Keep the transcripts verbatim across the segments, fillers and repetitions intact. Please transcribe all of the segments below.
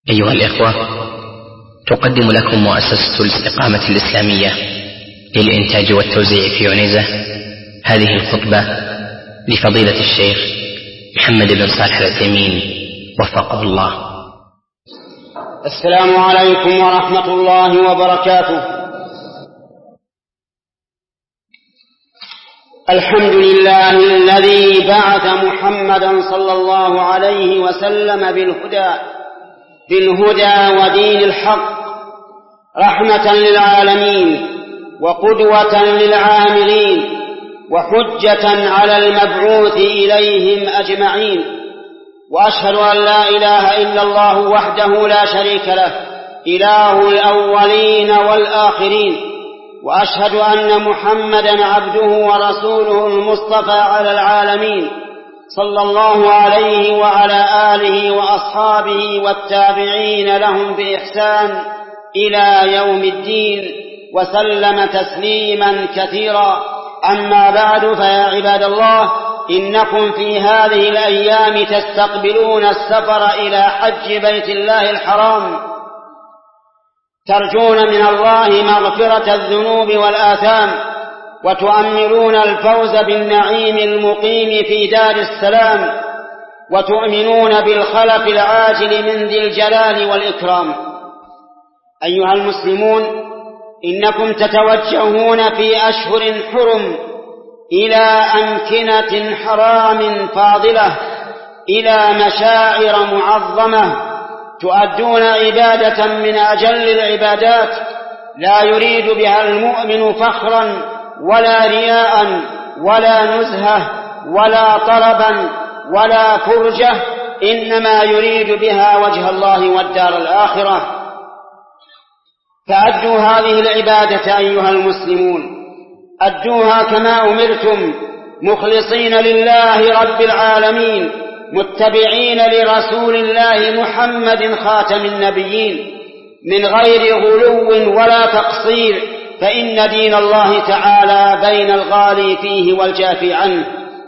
أيها الإخوة، تقدم لكم مؤسسة الاستقامة الإسلامية للإنتاج والتوزيع في عنيزة هذه الخطبة لفضيلة الشيخ محمد بن صالح العثيمين وفقه الله. السلام عليكم ورحمة الله وبركاته. الحمد لله الذي بعث محمدا صلى الله عليه وسلم بالهدى بالهدى ودين الحق رحمة للعالمين وقدوة للعاملين وحجة على المبعوث إليهم أجمعين، وأشهد أن لا إله إلا الله وحده لا شريك له إله الأولين والآخرين، وأشهد أن محمدا عبده ورسوله المصطفى على العالمين صلى الله عليه وعلى آله وأصحابه والتابعين لهم بإحسان إلى يوم الدين، وسلم تسليما كثيرا. أما بعد، فيا عباد الله، إنكم في هذه الأيام تستقبلون السفر إلى حج بيت الله الحرام، ترجون من الله مغفرة الذنوب والآثام، وتؤملون الفوز بالنعيم المقيم في دار السلام، وتؤمنون بالخلف العاجل من ذي الجلال والإكرام. أيها المسلمون، إنكم تتوجهون في أشهر حرم إلى أمكنة حرام فاضلة، إلى مشاعر معظمة، تؤدون عبادة من أجل العبادات لا يريد بها المؤمن فخرا ولا رياء ولا نزهة ولا طلبا ولا فرجة، إنما يريد بها وجه الله والدار الآخرة. فأدوا هذه العبادة أيها المسلمون، أدوها كما أمرتم، مخلصين لله رب العالمين، متبعين لرسول الله محمد خاتم النبيين، من غير غلو ولا تقصير، فإن دين الله تعالى بين الغالي فيه والجافي عنه.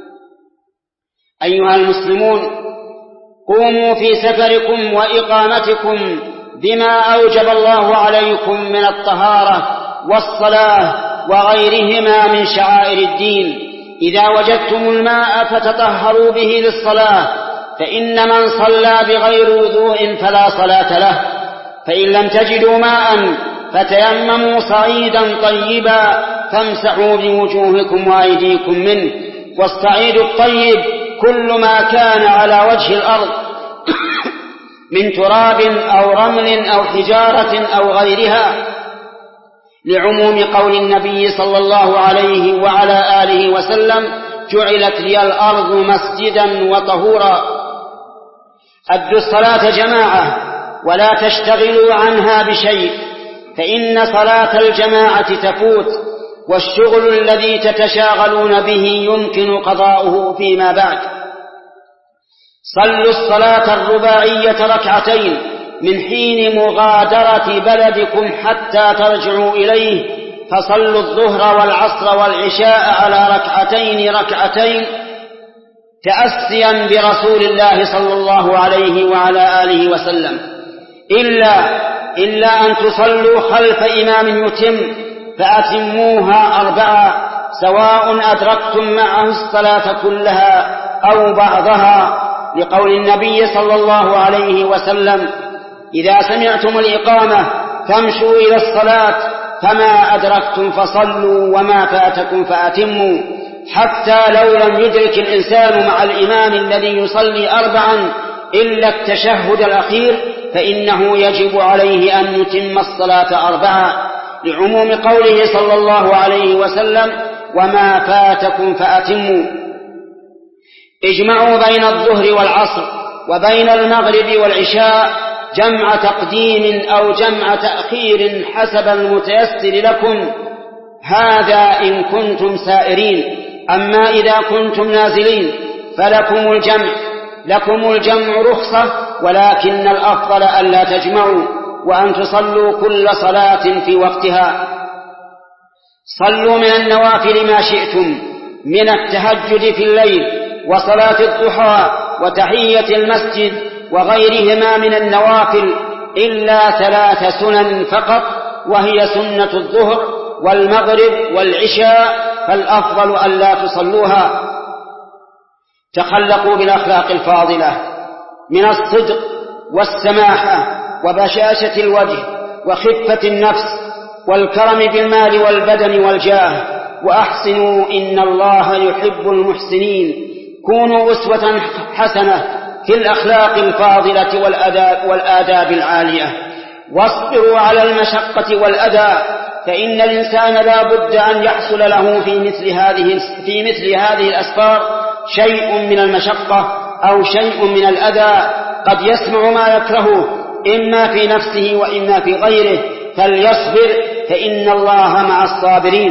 أيها المسلمون، قوموا في سفركم وإقامتكم بما أوجب الله عليكم من الطهارة والصلاة وغيرهما من شعائر الدين. إذا وجدتم الماء فتطهروا به للصلاة، فإن من صلى بغير وضوء فلا صلاة له. فإن لم تجدوا ماء فتيمموا صعيدا طيبا فامسحوا بوجوهكم وأيديكم منه. والصعيد الطيب كل ما كان على وجه الأرض من تراب أو رمل أو حجارة أو غيرها، لعموم قول النبي صلى الله عليه وعلى آله وسلم: جعلت لي الأرض مسجدا وطهورا. أدوا الصلاة جماعة ولا تشتغلوا عنها بشيء، فإن صلاة الجماعة تفوت، والشغل الذي تتشاغلون به يمكن قضاؤه فيما بعد. صلوا الصلاة الرباعية ركعتين من حين مغادرة بلدكم حتى ترجعوا إليه، فصلوا الظهر والعصر والعشاء على ركعتين ركعتين تأسيا برسول الله صلى الله عليه وعلى آله وسلم، إلا إلا أن تصلوا خلف إمام يتم فأتموها أربعة، سواء أدركتم معه الصلاة كلها أو بعضها، لقول النبي صلى الله عليه وسلم: إذا سمعتم الإقامة فامشوا إلى الصلاة، فما أدركتم فصلوا وما فاتكم فأتموا. حتى لو لم يدرك الإنسان مع الإمام الذي يصلي أربعا إلا التشهد الأخير، فإنه يجب عليه أن يتم الصلاة أربعة، لعموم قوله صلى الله عليه وسلم: وما فاتكم فأتموا. اجمعوا بين الظهر والعصر وبين المغرب والعشاء جمع تقديم أو جمع تأخير حسب المتيسر لكم، هذا إن كنتم سائرين. أما إذا كنتم نازلين فلكم الجمع لكم الجمع رخصة، ولكن الأفضل ألا تجمعوا، وأن تصلوا كل صلاة في وقتها. صلوا من النوافل ما شئتم من التهجد في الليل وصلاة الضحى وتحية المسجد وغيرهما من النوافل إلا ثلاث سنن فقط، وهي سنة الظهر والمغرب والعشاء، فالأفضل أن لا تصلوها. تخلقوا بالأخلاق الفاضلة من الصدق والسماحة وبشاشة الوجه وخفة النفس والكرم بالمال والبدن والجاه، وأحسنوا إن الله يحب المحسنين. كونوا أسوة حسنة في الأخلاق الفاضلة والآداب, والآداب العالية، واصبروا على المشقة والأذى، فإن الإنسان لا بد أن يحصل له في مثل هذه في مثل هذه الأسفار شيء من المشقة أو شيء من الأذى، قد يسمع ما يكرهه إما في نفسه وإما في غيره، فليصبر فإن الله مع الصابرين.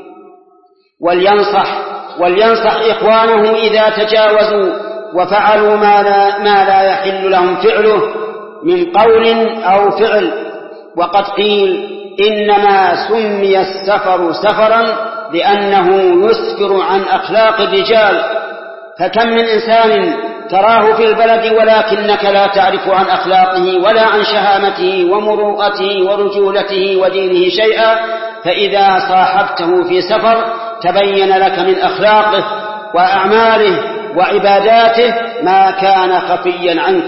ولينصح ولينصح إخوانه إذا تجاوزوا وفعلوا ما لا, ما لا يحل لهم فعله من قول أو فعل. وقد قيل إنما سمي السفر سفرا لأنه يسفر عن أخلاق الرجال، فكم من إنسان تراه في البلد ولكنك لا تعرف عن أخلاقه ولا عن شهامته ومروءته ورجولته ودينه شيئا، فإذا صاحبته في سفر تبين لك من أخلاقه وأعماله وعباداته ما كان خفيا عنك.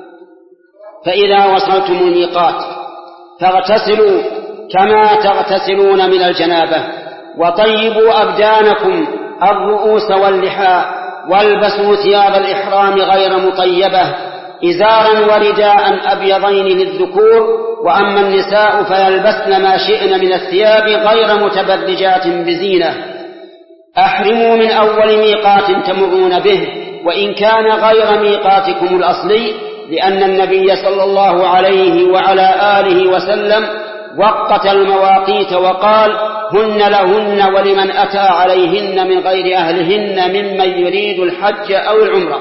فإذا وصلتم الميقات فاغتسلوا كما تغتسلون من الجنابة، وطيبوا أبدانكم الرؤوس واللحى، والبسوا ثياب الإحرام غير مطيبة، إزارا ورداء أبيضين للذكور، وأما النساء فيلبسن ما شئن من الثياب غير متبرجات بزينة. أحرموا من أول ميقات تمرون به وإن كان غير ميقاتكم الأصلي، لأن النبي صلى الله عليه وعلى آله وسلم وقت المواقيت وقال: هن لهن ولمن أتى عليهن من غير أهلهن ممن يريد الحج أو العمرة.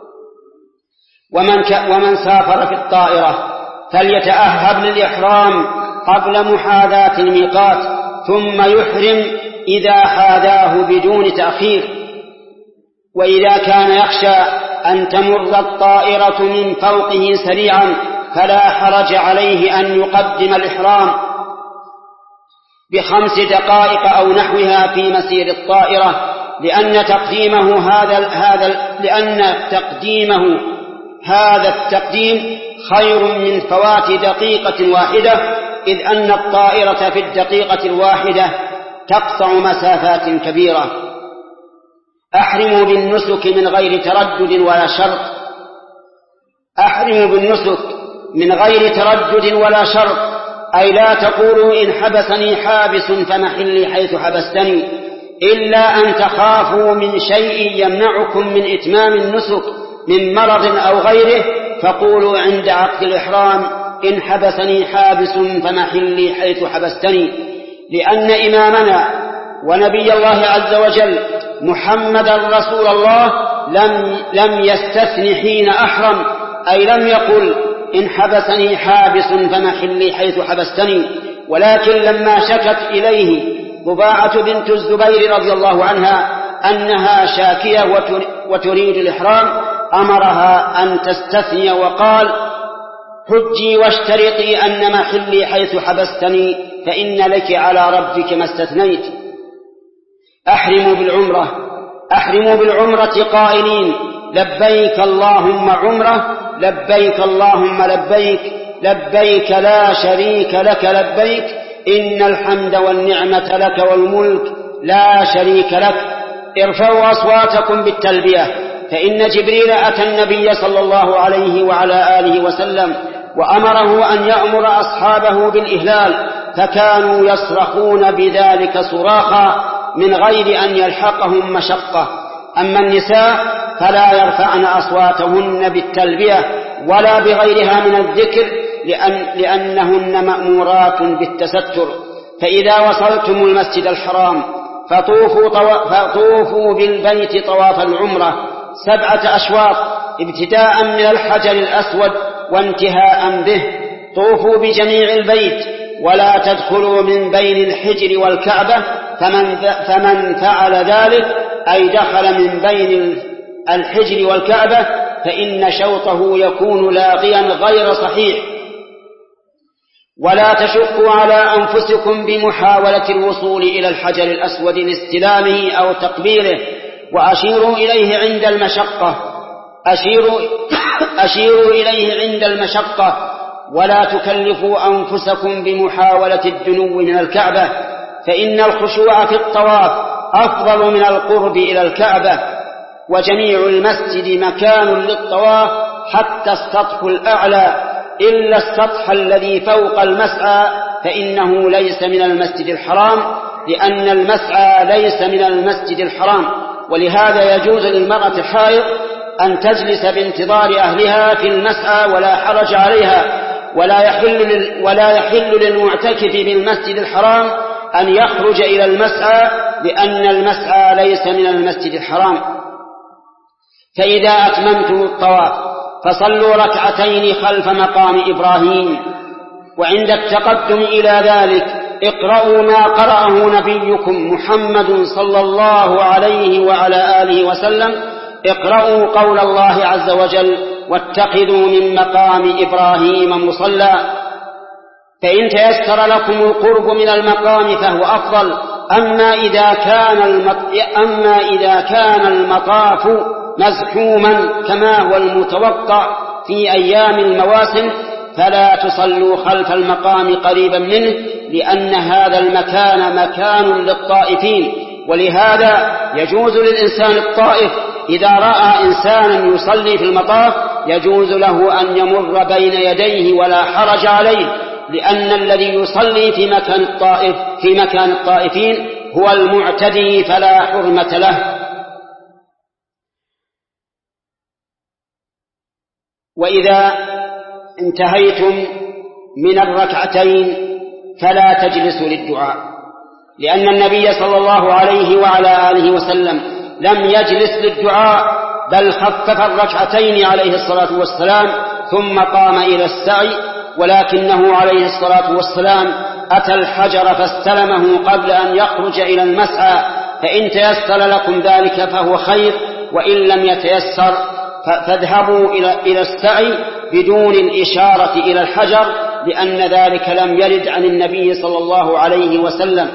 ومن, ك... ومن سافر في الطائرة فليتأهب للإحرام قبل محاذاة الميقات، ثم يحرم إذا حاذاه بدون تأخير. وإذا كان يخشى أن تمر الطائرة من فوقه سريعا فلا حرج عليه أن يقدم الإحرام بخمس دقائق أو نحوها في مسير الطائرة، لأن تقديمه هذا هذا لأن تقديمه هذا التقديم خير من فوات دقيقة واحدة، إذ أن الطائرة في الدقيقة الواحدة تقطع مسافات كبيرة. أحرموا بالنسك من غير تردد ولا شرط أحرموا بالنسك من غير تردد ولا شرط أي لا تقولوا إن حبسني حابس فمحلي حيث حبستني، إلا أن تخافوا من شيء يمنعكم من إتمام النسك من مرض أو غيره، فقولوا عند عقد الإحرام: إن حبسني حابس فمحلي حيث حبستني. لأن إمامنا ونبي الله عز وجل محمد رسول الله لم, لم يستثن حين أحرم، أي لم يقل إن حبسني حابس فمحلي حيث حبستني، ولكن لما شكت إليه ضباعة بنت الزبير رضي الله عنها أنها شاكية وتريد الإحرام أمرها أن تستثني وقال: حجي واشترطي أن محلي حيث حبستني فإن لك على ربك ما استثنيت. أحرموا بالعمرة أحرموا بالعمرة قائلين: لبيك اللهم عمرة، لبيك اللهم لبيك، لبيك لا شريك لك لبيك، إن الحمد والنعمة لك والملك لا شريك لك. ارفعوا أصواتكم بالتلبية، فإن جبريل أتى النبي صلى الله عليه وعلى آله وسلم وأمره أن يأمر أصحابه بالإهلال، فكانوا يصرخون بذلك صراخا من غير أن يلحقهم مشقة. أما النساء فلا يرفعن أصواتهن بالتلبية ولا بغيرها من الذكر، لأن لأنهن مأمورات بالتستر. فإذا وصلتم المسجد الحرام فطوفوا, طو... فطوفوا بالبيت طواف العمرة سبعة أشواط، ابتداء من الحجر الأسود وانتهاء به. طوفوا بجميع البيت ولا تدخلوا من بين الحجر والكعبة، فمن, فمن فعل ذلك أي دخل من بين الحجر والكعبة فإن شوطه يكون لاغيا غير صحيح. ولا تشقوا على أنفسكم بمحاولة الوصول إلى الحجر الأسود لاستلامه أو تقبيله، وأشيروا إليه عند المشقة أشيروا, أشيروا إليه عند المشقة ولا تكلفوا أنفسكم بمحاولة الدنو من الكعبة، فإن الخشوع في الطواف أفضل من القرب إلى الكعبة، وجميع المسجد مكان للطواف حتى السطح الأعلى إلا السطح الذي فوق المسعى فإنه ليس من المسجد الحرام، لأن المسعى ليس من المسجد الحرام. ولهذا يجوز للمرأة الحائض أن تجلس بانتظار أهلها في المسعى ولا حرج عليها، ولا يحل, ولا يحل للمعتكف بالمسجد الحرام أن يخرج إلى المسعى، لأن المسعى ليس من المسجد الحرام. فإذا أتممتم الطواف فصلوا ركعتين خلف مقام إبراهيم، وعند التقدم إلى ذلك اقرأوا ما قرأه نبيكم محمد صلى الله عليه وعلى آله وسلم، اقرأوا قول الله عز وجل: واتخذوا من مقام إبراهيم مصلى. فإن تيسر لكم القرب من المقام فهو أفضل. أما إذا كان أما إذا كان المطاف مزحوما كما هو المتوقع في أيام المواسم فلا تصلوا خلف المقام قريبا منه، لأن هذا المكان مكان للطائفين. ولهذا يجوز للإنسان الطائف إذا رأى إنسانا يصلي في المطاف يجوز له أن يمر بين يديه ولا حرج عليه، لأن الذي يصلي في مكان الطائف في مكان الطائفين هو المعتدي فلا حرمة له. وإذا انتهيتم من الركعتين فلا تجلسوا للدعاء، لأن النبي صلى الله عليه وعلى آله وسلم لم يجلس للدعاء، بل خفف الركعتين عليه الصلاة والسلام ثم قام إلى السعي، ولكنه عليه الصلاة والسلام أتى الحجر فاستلمه قبل أن يخرج إلى المسعى، فإن تيسر لكم ذلك فهو خير، وإن لم يتيسر فاذهبوا إلى السعي بدون الإشارة إلى الحجر، لأن ذلك لم يرد عن النبي صلى الله عليه وسلم.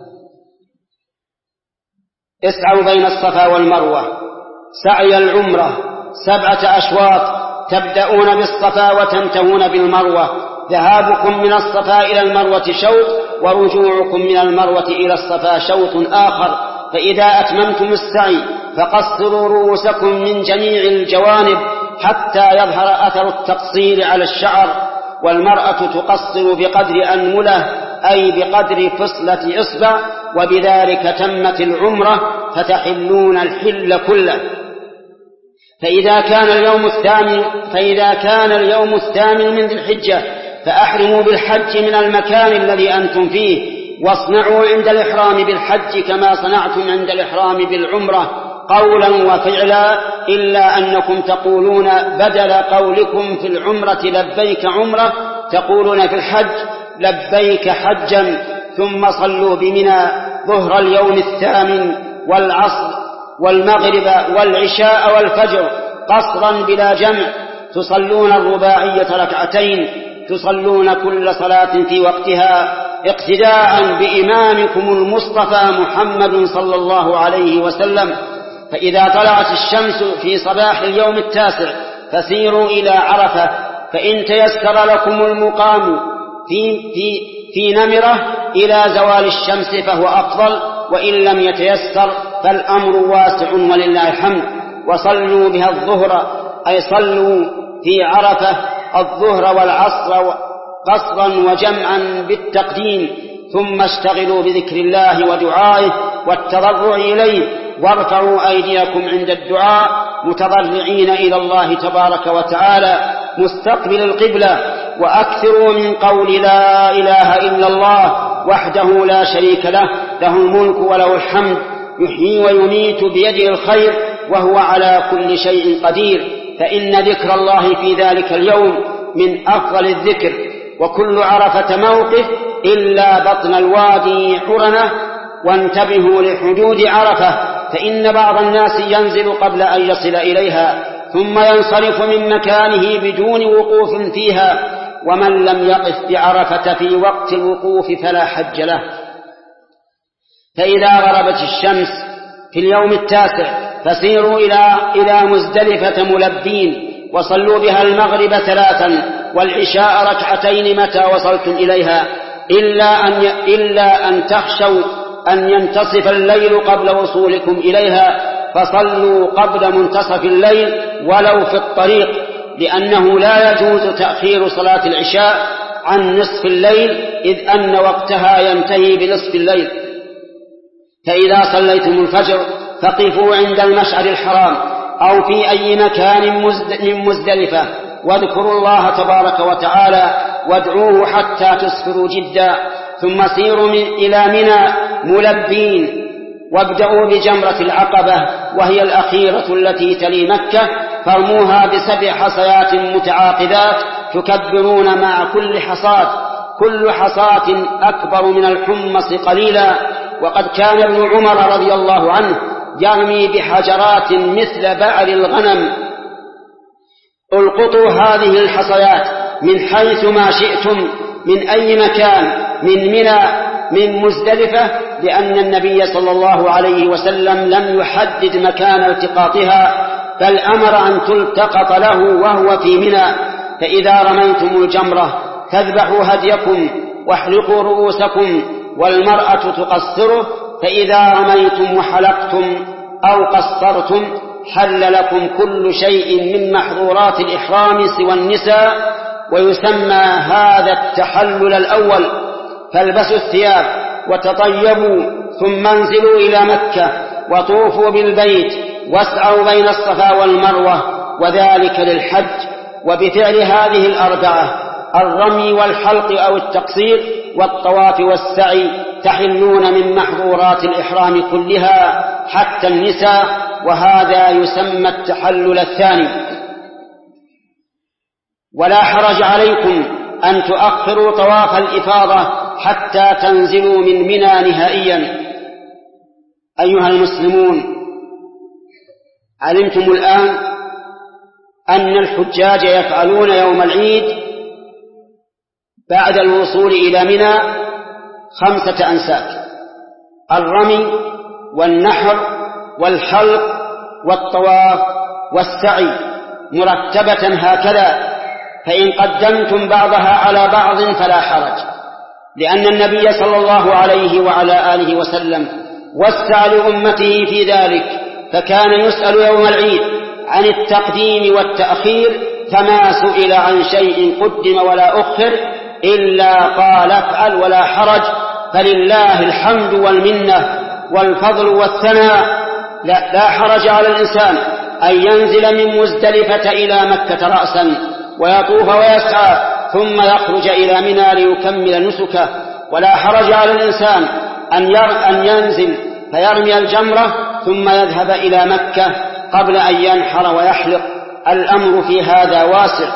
اسعوا بين الصفا والمروة سعي العمرة سبعة أشواط، تبدأون بالصفا وتنتهون بالمروة، ذهابكم من الصفا إلى المروة شوط، ورجوعكم من المروة إلى الصفا شوط آخر. فإذا أتممتم السعي فقصروا رؤوسكم من جميع الجوانب حتى يظهر أثر التقصير على الشعر، والمرأة تقصر بقدر أنملة أي بقدر فصلة إصبع، وبذلك تمت العمرة فتحلون الحل كله. فإذا كان اليوم الثامن فإذا كان اليوم الثامن من ذي الحجة فأحرموا بالحج من المكان الذي أنتم فيه، واصنعوا عند الإحرام بالحج كما صنعتم عند الإحرام بالعمرة قولا وفعلا، إلا أنكم تقولون بدل قولكم في العمرة لبيك عمرة تقولون في الحج لبيك حجا. ثم صلوا بمنى ظهر اليوم الثامن والعصر والمغرب والعشاء والفجر قصرا بلا جمع، تصلون الرباعية ركعتين، تصلون كل صلاة في وقتها اقتداء بإمامكم المصطفى محمد صلى الله عليه وسلم. فإذا طلعت الشمس في صباح اليوم التاسع فسيروا إلى عرفة، فإن تيسر لكم المقام في, في, في نمرة إلى زوال الشمس فهو أفضل، وإن لم يتيسر فالأمر واسع ولله الحمد. وصلوا بها الظهر أي صلوا في عرفة الظهر والعصر قصرا وجمعا بالتقديم، ثم اشتغلوا بذكر الله ودعائه والتضرع إليه، وارفعوا أيديكم عند الدعاء متضرعين إلى الله تبارك وتعالى مستقبل القبلة، وأكثروا من قول لا إله إلا الله وحده لا شريك له، له الملك وله الحمد يحيي ويميت بيده الخير وهو على كل شيء قدير. فإن ذكر الله في ذلك اليوم من أفضل الذكر. وكل عرفة موقف إلا بطن الوادي حرنة، وانتبهوا لحدود عرفة، فإن بعض الناس ينزل قبل أن يصل إليها ثم ينصرف من مكانه بدون وقوف فيها، ومن لم يقف بعرفة في وقت الوقوف فلا حج له. فإذا غربت الشمس في اليوم التاسع فسيروا إلى إلى مزدلفة ملبين، وصلوا بها المغرب ثلاثا والعشاء ركعتين متى وصلتم إليها، إلا أن إلا أن تخشوا أن ينتصف الليل قبل وصولكم إليها، فصلوا قبل منتصف الليل ولو في الطريق، لأنه لا يجوز تأخير صلاة العشاء عن نصف الليل، إذ أن وقتها ينتهي بنصف الليل. فإذا صليتم الفجر فقفوا عند المشعر الحرام أو في أي مكان من مزدلفة، واذكروا الله تبارك وتعالى وادعوه حتى تصفروا جدا، ثم سيروا من إلى منى ملبين، وابدأوا بجمرة العقبة وهي الأخيرة التي تلي مكة، فارموها بسبع حصيات متعاقبات تكبرون مع كل حصاة، كل حصاة أكبر من الحمص قليلا. وقد كان ابن عمر رضي الله عنه يرمي بحجرات مثل بعر الغنم. القطوا هذه الحصيات من حيث ما شئتم من أي مكان من منى من مزدلفة، لأن النبي صلى الله عليه وسلم لم يحدد مكان التقاطها، بل أمر أن تلتقط له وهو في منى. فإذا رميتم الجمرة فاذبحوا هديكم واحلقوا رؤوسكم، والمرأة تقصره، فإذا رميتم وحلقتم أو قصرتم حل لكم كل شيء من محظورات الإحرام سوى النساء. ويسمى هذا التحلل الأول. فالبسوا الثياب وتطيبوا ثم انزلوا إلى مكة وطوفوا بالبيت واسعوا بين الصفا والمروة، وذلك للحج. وبفعل هذه الأربعة الرمي والحلق أو التقصير والطواف والسعي تحلون من محظورات الإحرام كلها حتى النساء، وهذا يسمى التحلل الثاني. ولا حرج عليكم أن تؤخروا طواف الإفاضة حتى تنزلوا من منى نهائيا. أيها المسلمون، علمتم الآن أن الحجاج يفعلون يوم العيد بعد الوصول إلى منى خمسة أنساك: الرمي والنحر والحلق والطواف والسعي مرتبة هكذا، فإن قدمتم بعضها على بعض فلا حرج، لأن النبي صلى الله عليه وعلى آله وسلم وسع لأمته في ذلك، فكان يسأل يوم العيد عن التقديم والتأخير، فما سئل عن شيء قدم ولا أخر إلا قال افعل ولا حرج، فلله الحمد والمنة والفضل والثناء. لا, لا حرج على الإنسان أن ينزل من مزدلفة إلى مكة رأسا ويطوف ويسعى ثم يخرج إلى منى ليكمل نسكه، ولا حرج على الإنسان أن, أن ينزل فيرمي الجمرة ثم يذهب إلى مكة قبل أن ينحر ويحلق. الأمر في هذا واسع.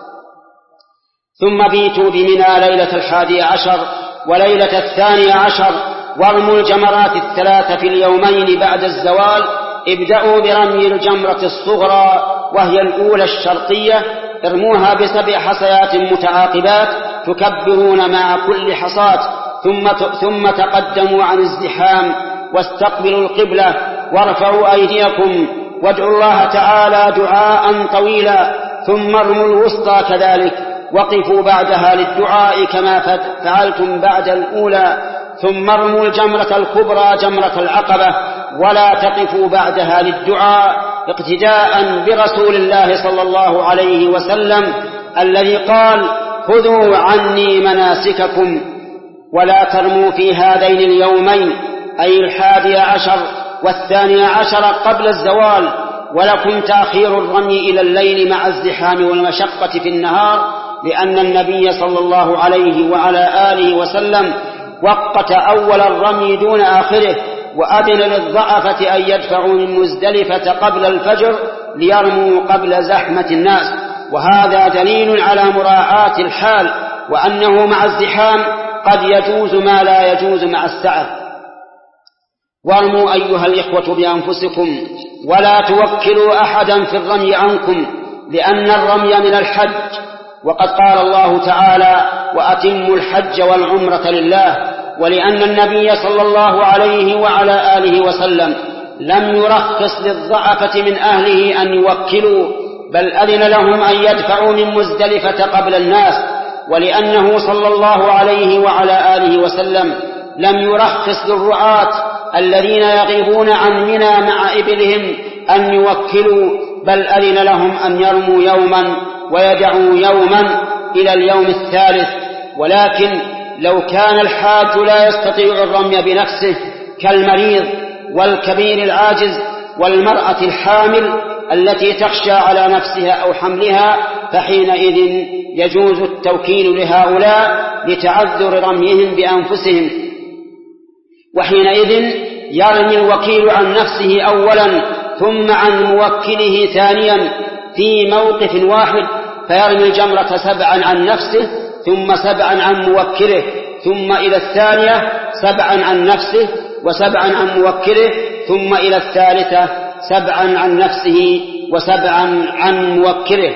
ثم بيتوا بمنى ليلة الحادي عشر وليلة الثاني عشر، وارموا الجمرات الثلاث في اليومين بعد الزوال. ابدأوا برمي الجمرة الصغرى وهي الأولى الشرطية، ارموها بسبع حصيات متعاقبات تكبرون مع كل حصاة، ثم ثم تقدموا عن الزحام واستقبلوا القبلة وارفعوا أيديكم وادعوا الله تعالى دعاء طويلا، ثم ارموا الوسطى كذلك، وقفوا بعدها للدعاء كما فعلتم بعد الأولى، ثم ارموا الجمرة الكبرى جمرة العقبة ولا تقفوا بعدها للدعاء، اقتداء برسول الله صلى الله عليه وسلم الذي قال: خذوا عني مناسككم. ولا ترموا في هذين اليومين، أي الحادي عشر والثاني عشر قبل الزوال، ولكم تأخير الرمي إلى الليل مع الزحام والمشقة في النهار، لأن النبي صلى الله عليه وعلى آله وسلم وقت أول الرمي دون آخره، وأذن للضعفة أن يدفعوا من مزدلفة قبل الفجر ليرموا قبل زحمة الناس، وهذا دليل على مراعاة الحال، وأنه مع الزحام قد يجوز ما لا يجوز مع السعة. وارموا أيها الإخوة بأنفسكم ولا توكلوا أحدا في الرمي عنكم، لأن الرمي من الحج وقد قال الله تعالى: وأتموا الحج والعمرة لله. ولأن النبي صلى الله عليه وعلى آله وسلم لم يرخص للضعفة من أهله أن يوكلوا، بل أذن لهم أن يدفعوا من مزدلفة قبل الناس. ولأنه صلى الله عليه وعلى آله وسلم لم يرخص للرعاة الذين يغيبون عن منى مع إبلهم أن يوكلوا، بل أذن لهم أن يرموا يوما ويدعوا يوما إلى اليوم الثالث. ولكن لو كان الحاج لا يستطيع الرمي بنفسه كالمريض والكبير العاجز والمرأة الحامل التي تخشى على نفسها أو حملها، فحينئذ يجوز التوكيل لهؤلاء لتعذر رميهم بأنفسهم. وحينئذ يرمي الوكيل عن نفسه أولا ثم عن موكله ثانيا في موقف واحد، فيرمي الجمرة سبعا عن نفسه ثم سبعا عن موكله، ثم إلى الثانية سبعا عن نفسه وسبعا عن موكله، ثم إلى الثالثة سبعا عن نفسه وسبعا عن موكله.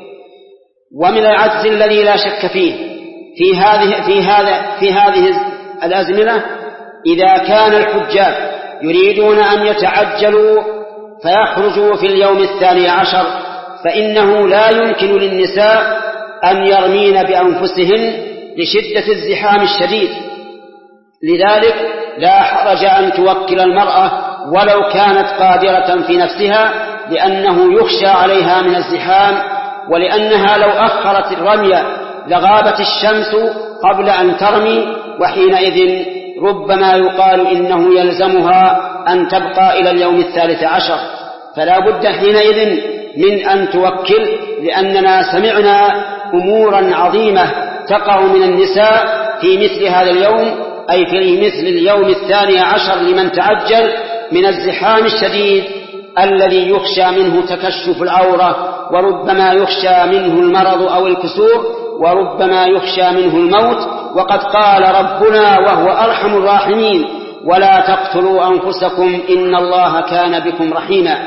ومن العجز الذي لا شك فيه في هذه في هذا في هذه الأزمنة إذا كان الحجاج يريدون أن يتعجلوا فيخرجوا في اليوم الثاني عشر، فإنه لا يمكن للنساء أن يرمين بأنفسهن لشدة الزحام الشديد. لذلك لا حرج أن توكل المرأة ولو كانت قادرة في نفسها، لأنه يخشى عليها من الزحام، ولأنها لو أخرت الرمي لغابت الشمس قبل أن ترمي، وحينئذ ربما يقال إنه يلزمها أن تبقى إلى اليوم الثالث عشر. فلا بد حينئذ من أن توكل، لأننا سمعنا أمورا عظيمة تقع من النساء في مثل هذا اليوم، أي في مثل اليوم الثاني عشر لمن تعجل، من الزحام الشديد الذي يخشى منه تكشف العورة، وربما يخشى منه المرض أو الكسور، وربما يخشى منه الموت. وقد قال ربنا وهو أرحم الراحمين: ولا تقتلوا أنفسكم إن الله كان بكم رحيما.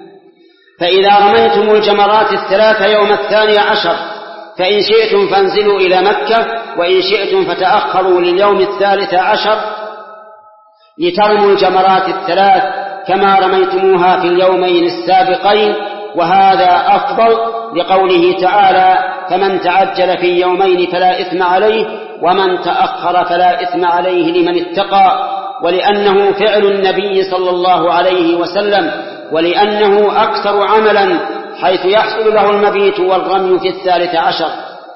فإذا رميتم الجمرات الثلاث يوم الثاني عشر فإن شئتم فانزلوا إلى مكة، وإن شئتم فتأخروا لليوم الثالث عشر لترموا الجمرات الثلاث كما رميتموها في اليومين السابقين، وهذا أفضل لقوله تعالى: فمن تعجل في يومين فلا إثم عليه ومن تأخر فلا إثم عليه لمن اتقى، ولأنه فعل النبي صلى الله عليه وسلم، ولأنه أكثر عملا حيث يحصل له المبيت والرمي في الثالث عشر.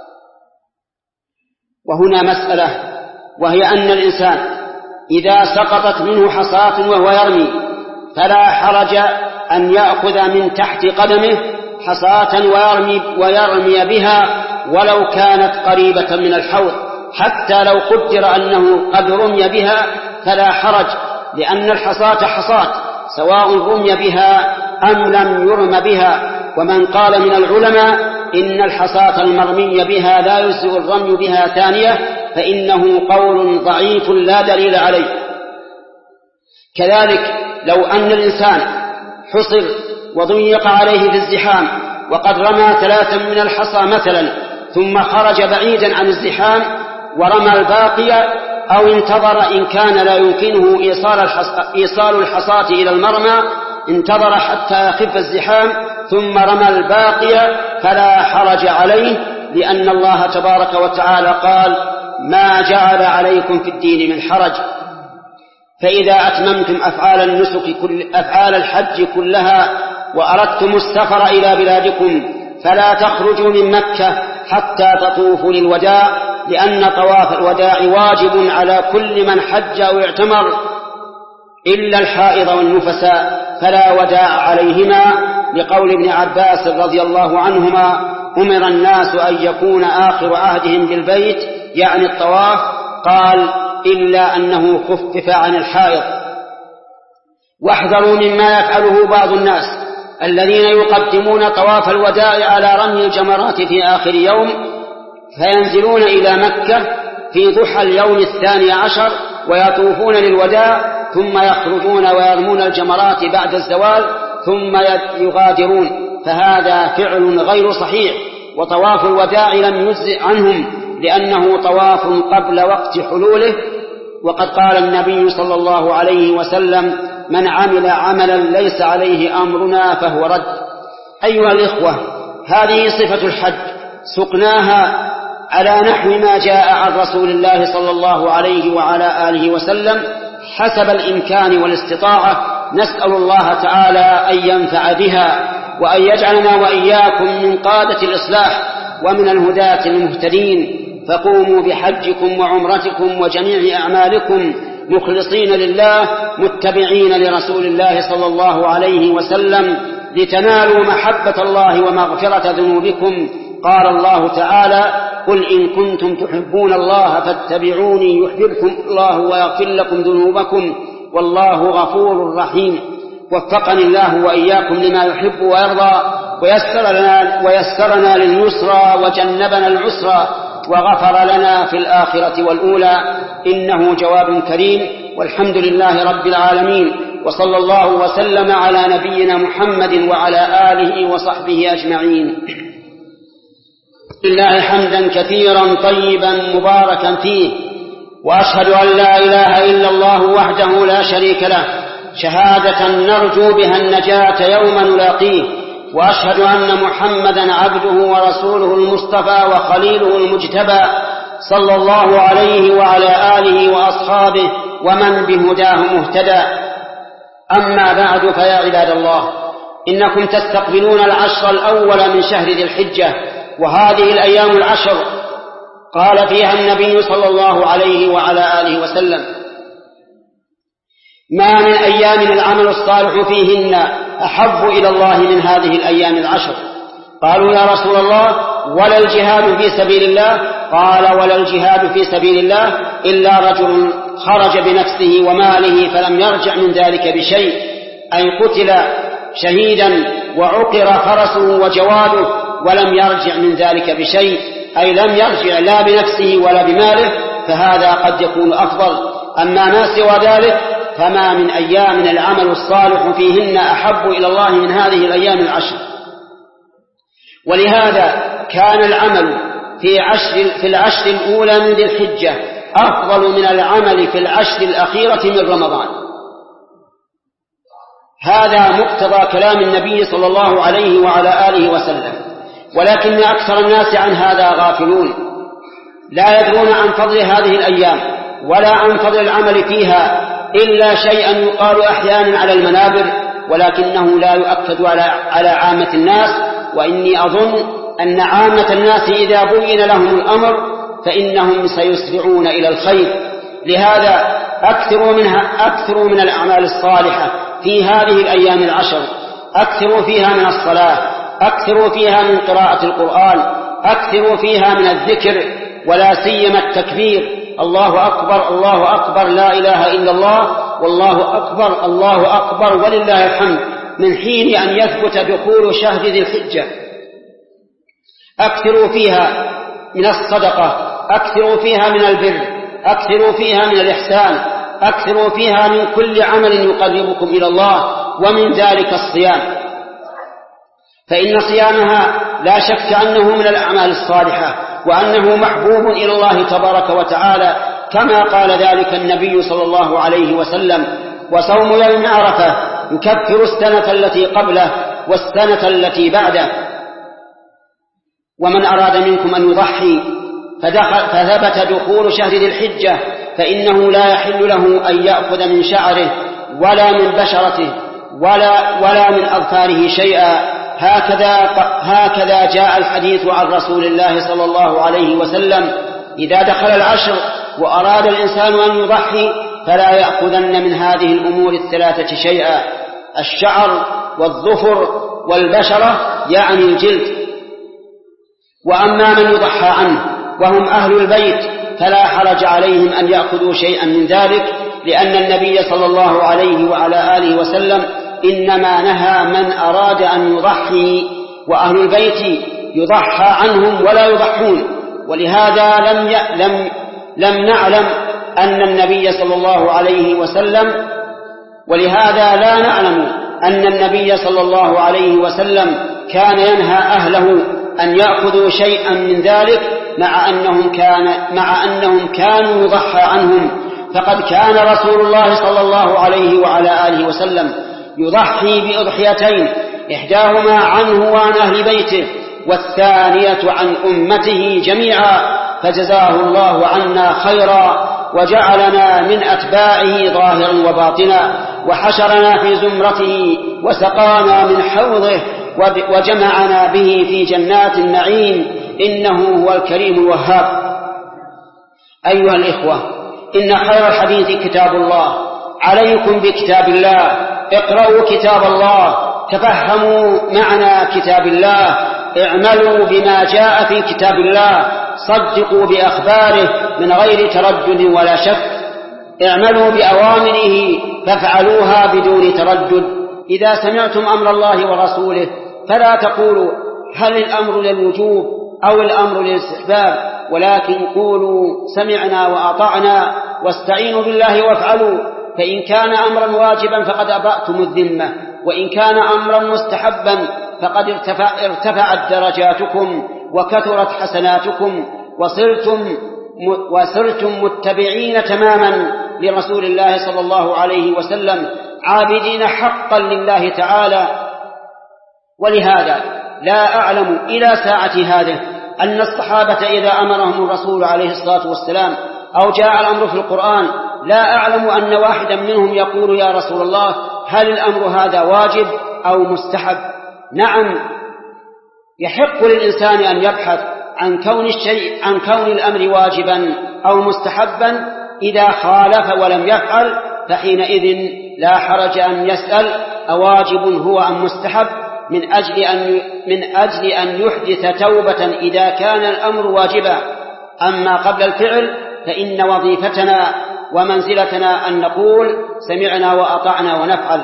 وهنا مسألة، وهي أن الإنسان إذا سقطت منه حصاة وهو يرمي فلا حرج أن يأخذ من تحت قدمه حصاة ويرمي, ويرمي بها ولو كانت قريبة من الحوض، حتى لو قدر أنه قد رمي بها فلا حرج، لأن الحصاة حصاة سواء رمي بها أم لم يرم بها. ومن قال من العلماء إن الحصاة المرمي بها لا يجزئ الرمي بها ثانية فإنه قول ضعيف لا دليل عليه. كذلك لو أن الإنسان حصر وضيق عليه في الزحام وقد رمى ثلاثا من الحصى مثلا، ثم خرج بعيدا عن الزحام ورمى الباقي، أو انتظر إن كان لا يمكنه إيصال الحصاة إلى المرمى، انتظر حتى يخف الزحام ثم رمى الباقي، فلا حرج عليه، لأن الله تبارك وتعالى قال: ما جعل عليكم في الدين من حرج. فإذا أتممتم أفعال النسك كل أفعال الحج كلها وأردتم السفر إلى بلادكم فلا تخرجوا من مكة حتى تطوفوا للوداع، لأن طواف الوداع واجب على كل من حج أو اعتمر إلا الحائض والنفساء، فلا وداع عليهما، لقول ابن عباس رضي الله عنهما: أمر الناس أن يكون آخر عهدهم بالبيت، يعني الطواف، قال: إلا أنه خفف عن الحائض. واحذروا مما يفعله بعض الناس الذين يقدمون طواف الوداع على رمي الجمرات في آخر يوم، فينزلون إلى مكة في ضحى اليوم الثاني عشر ويطوفون للوداع، ثم يخرجون ويرمون الجمرات بعد الزوال ثم يغادرون، فهذا فعل غير صحيح، وطواف الوداع لم يجزئ عنهم لأنه طواف قبل وقت حلوله. وقد قال النبي صلى الله عليه وسلم: من عمل عملا ليس عليه أمرنا فهو رد. أيها الإخوة، هذه صفة الحج سقناها على نحو ما جاء عن رسول الله صلى الله عليه وعلى آله وسلم حسب الإمكان والاستطاعة. نسأل الله تعالى أن ينفع بها وأن يجعلنا وإياكم من قادة الإصلاح ومن الهداة المهتدين. فقوموا بحجكم وعمرتكم وجميع أعمالكم مخلصين لله متبعين لرسول الله صلى الله عليه وسلم لتنالوا محبة الله ومغفرة ذنوبكم. قال الله تعالى: قل إن كنتم تحبون الله فاتبعوني يحببكم الله ويغفر لكم ذنوبكم والله غفور رحيم. وفقني الله وإياكم لما يحب ويرضى ويسر لنا, ويسرنا لليسرى وجنبنا العسرى وغفر لنا في الآخرة والأولى، إنه جواب كريم. والحمد لله رب العالمين، وصلى الله وسلم على نبينا محمد وعلى آله وصحبه أجمعين. لله حمدا كثيرا طيبا مباركا فيه، وأشهد أن لا إله إلا الله وحده لا شريك له شهادة نرجو بها النجاة يوم نلاقيه، وأشهد أن محمدا عبده ورسوله المصطفى وخليله المجتبى صلى الله عليه وعلى آله وأصحابه ومن بهداه مهتدى. أما بعد، فيا عباد الله، إنكم تستقبلون العشر الأول من شهر ذي الحجة، وهذه الأيام العشر قال فيها النبي صلى الله عليه وعلى آله وسلم: ما من أيام العمل الصالح فيهن أحب إلى الله من هذه الأيام العشر. قالوا: يا رسول الله، ولا الجهاد في سبيل الله؟ قال: ولا الجهاد في سبيل الله إلا رجل خرج بنفسه وماله فلم يرجع من ذلك بشيء، أي قتل شهيدا وعقر فرسه وجواده ولم يرجع من ذلك بشيء، أي لم يرجع لا بنفسه ولا بماله، فهذا قد يكون أفضل. أما ما سوى ذلك فما من أيام العمل الصالح فيهن أحب إلى الله من هذه الأيام العشر. ولهذا كان العمل في, عشر في العشر الأولى من ذي الحجة أفضل من العمل في العشر الأخيرة من رمضان. هذا مقتضى كلام النبي صلى الله عليه وعلى آله وسلم، ولكن أكثر الناس عن هذا غافلون، لا يدرون عن فضل هذه الأيام ولا عن فضل العمل فيها إلا شيئا يقال أحيانا على المنابر، ولكنه لا يؤكد على عامة الناس. وإني أظن أن عامة الناس إذا بين لهم الأمر فإنهم سيسرعون إلى الخير. لهذا أكثروا منها أكثروا من الأعمال الصالحة في هذه الأيام العشر، أكثروا فيها من الصلاة، أكثروا فيها من قراءة القرآن، أكثروا فيها من الذكر، ولا سيما التكبير: الله أكبر الله أكبر لا إله إلا الله والله أكبر الله أكبر ولله الحمد، من حين أن يثبت دخول شهر ذي الحجة. أكثروا فيها من الصدقة، أكثروا فيها من البر، أكثروا فيها من الإحسان، أكثروا فيها من كل عمل يقربكم إلى الله، ومن ذلك الصيام، فإن صيامها لا شك أنه من الأعمال الصالحة، وأنه محبوب إلى الله تبارك وتعالى، كما قال ذلك النبي صلى الله عليه وسلم: وصوم يوم عرفة يكفر السنة التي قبله والسنة التي بعده. ومن أراد منكم أن يضحي فثبت دخول شهر ذي الحجة فإنه لا يحل له أن يأخذ من شعره ولا من بشرته ولا, ولا من أظفاره شيئا. هكذا, هكذا جاء الحديث عن رسول الله صلى الله عليه وسلم: إذا دخل العشر وأراد الإنسان أن يضحي فلا يأخذن من هذه الأمور الثلاثة شيئا: الشعر والظفر والبشرة، يعني الجلد. وأما من يضحى عنه وهم أهل البيت فلا حرج عليهم أن يأخذوا شيئا من ذلك، لأن النبي صلى الله عليه وعلى آله وسلم إنما نهى من أراد أن يضحي، وأهل البيت يضحى عنهم ولا يضحون. ولهذا لم ي... لم لم نعلم أن النبي صلى الله عليه وسلم ولهذا لا نعلم أن النبي صلى الله عليه وسلم كان ينهى أهله أن يأخذوا شيئا من ذلك مع أنهم, كان مع أنهم كانوا يضحى عنهم، فقد كان رسول الله صلى الله عليه وعلى آله وسلم يضحي بأضحيتين، إحداهما عنه وعن أهل بيته، والثانية عن أمته جميعا، فجزاه الله عنا خيرا وجعلنا من أتباعه ظاهرا وباطنا، وحشرنا في زمرته وسقانا من حوضه وجمعنا به في جنات النعيم، إنه هو الكريم الوهاب. أيها الإخوة، إن خير الحديث كتاب الله، عليكم بكتاب الله، اقرأوا كتاب الله، تفهموا معنى كتاب الله، اعملوا بما جاء في كتاب الله، صدقوا بأخباره من غير تردد ولا شك، اعملوا بأوامره فافعلوها بدون تردد. إذا سمعتم أمر الله ورسوله فلا تقولوا هل الأمر للوجوب أو الأمر للاستحباب، ولكن قولوا سمعنا وأطعنا واستعينوا بالله وافعلوا، فإن كان أمرا واجبا فقد أبرأتم الذمة، وإن كان أمرا مستحبا فقد ارتفع ارتفعت درجاتكم وكثرت حسناتكم، وصرتم وصرتم متبعين تماما لرسول الله صلى الله عليه وسلم، عابدين حقا لله تعالى. ولهذا لا أعلم إلى ساعة هذه أن الصحابة إذا أمرهم الرسول عليه الصلاة والسلام أو جاء الأمر في القرآن، لا أعلم أن واحدا منهم يقول يا رسول الله هل الأمر هذا واجب أو مستحب. نعم، يحق للإنسان أن يبحث عن كون الشيء عن كون الأمر واجبا أو مستحبا، إذا خالف ولم يفعل فحينئذ لا حرج أن يسأل أواجب هو أم مستحب، من أجل أن من أجل أن يحدث توبة إذا كان الأمر واجبا. أما قبل الفعل فإن وظيفتنا ومنزلتنا أن نقول سمعنا وأطعنا ونفعل.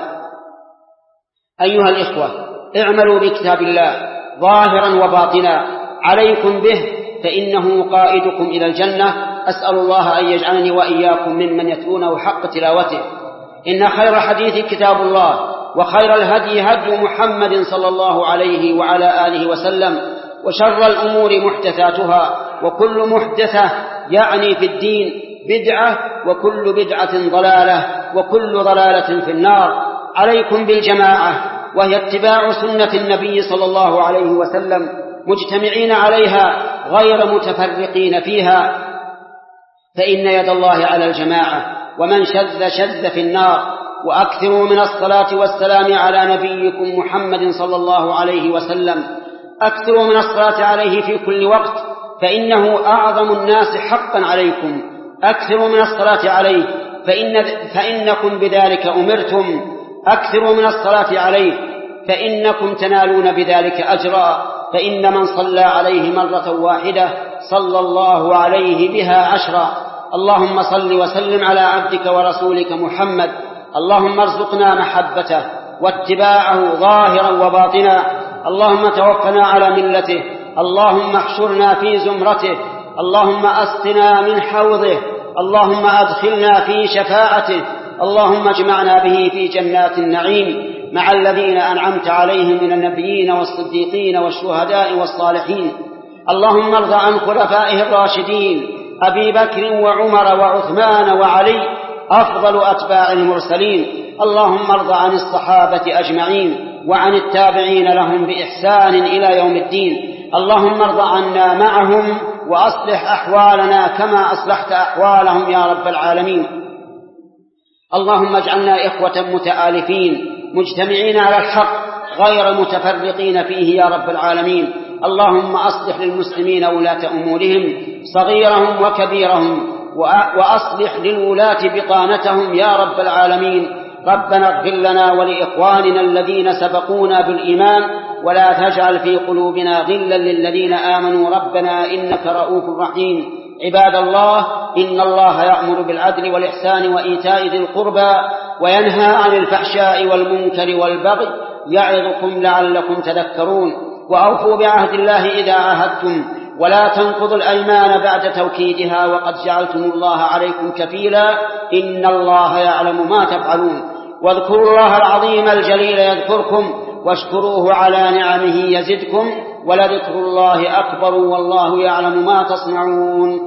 أيها الإخوة، اعملوا بكتاب الله ظاهرا وباطنا، عليكم به فإنه قائدكم إلى الجنة. أسأل الله أن يجعلني وإياكم ممن يتلونه حق تلاوته. إن خير حديث كتاب الله، وخير الهدي هدي محمد صلى الله عليه وعلى آله وسلم، وشر الأمور محدثاتها، وكل محدثة يعني في الدين بدعة، وكل بدعة ضلالة، وكل ضلالة في النار. عليكم بالجماعة، وهي اتباع سنة النبي صلى الله عليه وسلم، مجتمعين عليها غير متفرقين فيها، فإن يد الله على الجماعة، ومن شذ شذ في النار. وأكثروا من الصلاة والسلام على نبيكم محمد صلى الله عليه وسلم، أكثروا من الصلاة عليه في كل وقت، فإنه أعظم الناس حقا عليكم. أكثروا من الصلاة عليه فإن فإنكم بذلك أمرتم، أكثروا من الصلاة عليه فإنكم تنالون بذلك أجرا، فإن من صلى عليه مرة واحدة صلى الله عليه بها عشرا. اللهم صل وسلم على عبدك ورسولك محمد، اللهم ارزقنا محبته واتباعه ظاهرا وباطنا، اللهم توفنا على ملته، اللهم احشرنا في زمرته، اللهم أسقنا من حوضه، اللهم أدخلنا في شفاعته، اللهم اجمعنا به في جنات النعيم مع الذين أنعمت عليهم من النبيين والصديقين والشهداء والصالحين. اللهم ارض عن خلفائه الراشدين أبي بكر وعمر وعثمان وعلي أفضل أتباع المرسلين. اللهم ارض عن الصحابة أجمعين وعن التابعين لهم بإحسان إلى يوم الدين. اللهم ارض عنا معهم وأصلح أحوالنا كما أصلحت أحوالهم يا رب العالمين. اللهم اجعلنا إخوة متآلفين مجتمعين على الحق غير متفرقين فيه يا رب العالمين. اللهم أصلح للمسلمين ولاة أمورهم صغيرهم وكبيرهم، وأصلح للولاة بطانتهم يا رب العالمين. ربنا اغفر لنا ولإخواننا الذين سبقونا بالإيمان، ولا تجعل في قلوبنا غلا للذين آمنوا ربنا إنك رؤوف رحيم. عباد الله، إن الله يأمر بالعدل والإحسان وإيتاء ذي القربى، وينهى عن الفحشاء والمنكر والبغي، يعظكم لعلكم تذكرون. وأوفوا بعهد الله إذا عاهدتم، ولا تنقضوا الأيمان بعد توكيدها، وقد جعلتم الله عليكم كفيلا، إن الله يعلم ما تفعلون. واذكروا الله العظيم الجليل يذكركم، واشكروه على نعمه يزدكم، ولذكر الله أكبر والله يعلم ما تصنعون.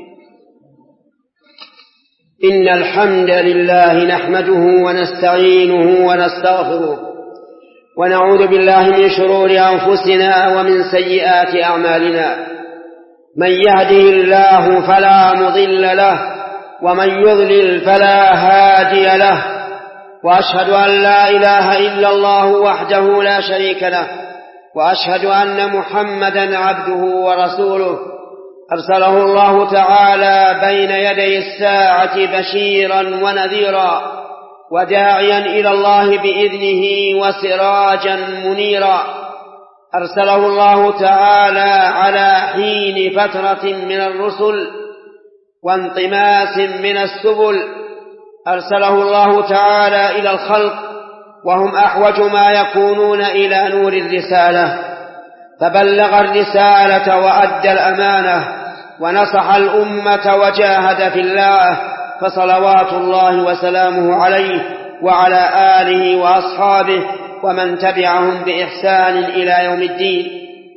إن الحمد لله نحمده ونستعينه ونستغفره ونعوذ بالله من شرور أنفسنا ومن سيئات أعمالنا. من يهده الله فلا مضل له ومن يضلل فلا هادي له، وأشهد أن لا إله إلا الله وحده لا شريك له، وأشهد أن محمدا عبده ورسوله أرسله الله تعالى بين يدي الساعة بشيرا ونذيرا وداعيا إلى الله بإذنه وسراجا منيرا. أرسله الله تعالى على حين فترة من الرسل وانطماس من السبل. أرسله الله تعالى إلى الخلق وهم أحوج ما يكونون إلى نور الرسالة، فبلغ الرسالة وأدى الأمانة ونصح الأمة وجاهد في الله، فصلوات الله وسلامه عليه وعلى آله وأصحابه ومن تبعهم بإحسان إلى يوم الدين.